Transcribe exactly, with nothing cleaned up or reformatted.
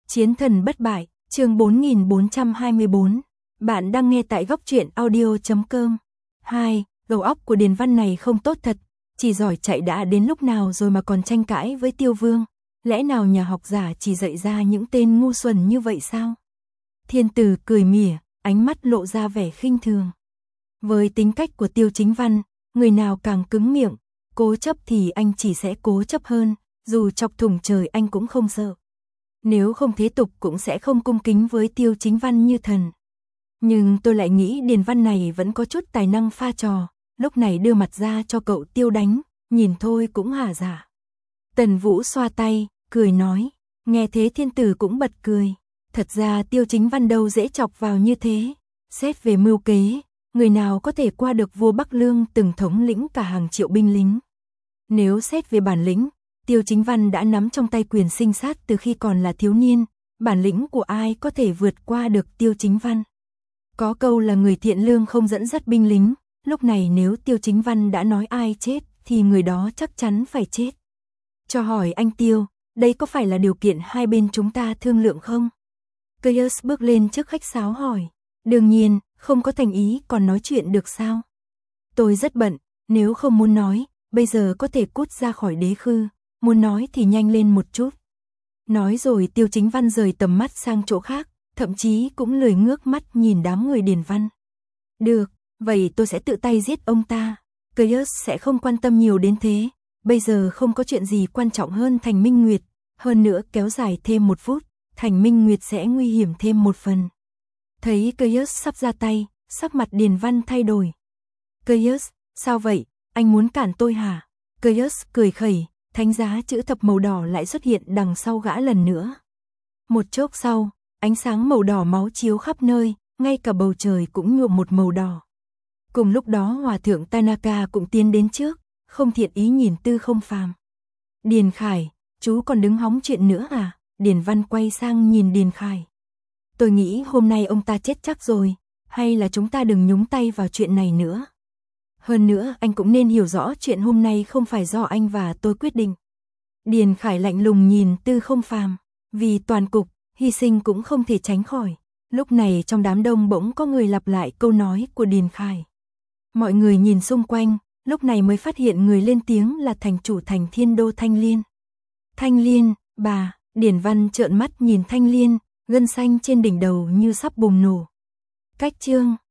Chiến thần bất bại, chương bốn nghìn bốn trăm hai mươi bốn. Bạn đang nghe tại góc truyện audio chấm com. hai. Đầu óc của Điền Văn này không tốt thật, chỉ giỏi chạy đã đến lúc nào rồi mà còn tranh cãi với Tiêu Vương. Lẽ nào nhà học giả chỉ dạy ra những tên ngu xuẩn như vậy sao? Thiên Tử cười mỉa, ánh mắt lộ ra vẻ khinh thường. Với tính cách của Tiêu Chính Văn, người nào càng cứng miệng, cố chấp thì anh chỉ sẽ cố chấp hơn, dù chọc thủng trời anh cũng không sợ. Nếu không thế tục cũng sẽ không cung kính với Tiêu Chính Văn như thần. Nhưng tôi lại nghĩ Điền Văn này vẫn có chút tài năng pha trò, lúc này đưa mặt ra cho cậu Tiêu đánh, nhìn thôi cũng hả dạ. Tần Vũ xoa tay, cười nói, nghe thế Thiên Tử cũng bật cười. Thật ra Tiêu Chính Văn đâu dễ chọc vào như thế, xét về mưu kế, người nào có thể qua được vua Bắc Lương từng thống lĩnh cả hàng triệu binh lính. Nếu xét về bản lĩnh, Tiêu Chính Văn đã nắm trong tay quyền sinh sát từ khi còn là thiếu niên, bản lĩnh của ai có thể vượt qua được Tiêu Chính Văn. Có câu là người thiện lương không dẫn dắt binh lính, lúc này nếu Tiêu Chính Văn đã nói ai chết thì người đó chắc chắn phải chết. Cho hỏi anh Tiêu, đây có phải là điều kiện hai bên chúng ta thương lượng không? Caius bước lên trước khách sáo hỏi, đương nhiên, không có thành ý còn nói chuyện được sao? Tôi rất bận, nếu không muốn nói, bây giờ có thể cút ra khỏi đế khư, muốn nói thì nhanh lên một chút. Nói rồi Tiêu Chính Văn rời tầm mắt sang chỗ khác, thậm chí cũng lười ngước mắt nhìn đám người Điền Văn. Được, vậy tôi sẽ tự tay giết ông ta. Caius sẽ không quan tâm nhiều đến thế, bây giờ không có chuyện gì quan trọng hơn Thành Minh Nguyệt, hơn nữa kéo dài thêm một phút, Thành Minh Nguyệt sẽ nguy hiểm thêm một phần. Thấy Caius sắp ra tay, sắc mặt Điền Văn thay đổi. Caius, sao vậy, anh muốn cản tôi hả? Caius cười khẩy, thánh giá chữ thập màu đỏ lại xuất hiện đằng sau gã lần nữa. Một chốc sau, ánh sáng màu đỏ máu chiếu khắp nơi, ngay cả bầu trời cũng nhuộm một màu đỏ. Cùng lúc đó Hòa thượng Tanaka cũng tiến đến trước, không thiện ý nhìn Tư Không Phàm. Điền Khải, chú còn đứng hóng chuyện nữa à? Điền Văn quay sang nhìn Điền Khải. Tôi nghĩ hôm nay ông ta chết chắc rồi, hay là chúng ta đừng nhúng tay vào chuyện này nữa. Hơn nữa anh cũng nên hiểu rõ chuyện hôm nay không phải do anh và tôi quyết định. Điền Khải lạnh lùng nhìn Tư Không Phàm, vì toàn cục, hy sinh cũng không thể tránh khỏi. Lúc này trong đám đông bỗng có người lặp lại câu nói của Điền Khải. Mọi người nhìn xung quanh, lúc này mới phát hiện người lên tiếng là thành chủ thành Thiên Đô Thanh Liên. Thanh Liên, bà, Điền Văn trợn mắt nhìn Thanh Liên, gân xanh trên đỉnh đầu như sắp bùng nổ. Cách chương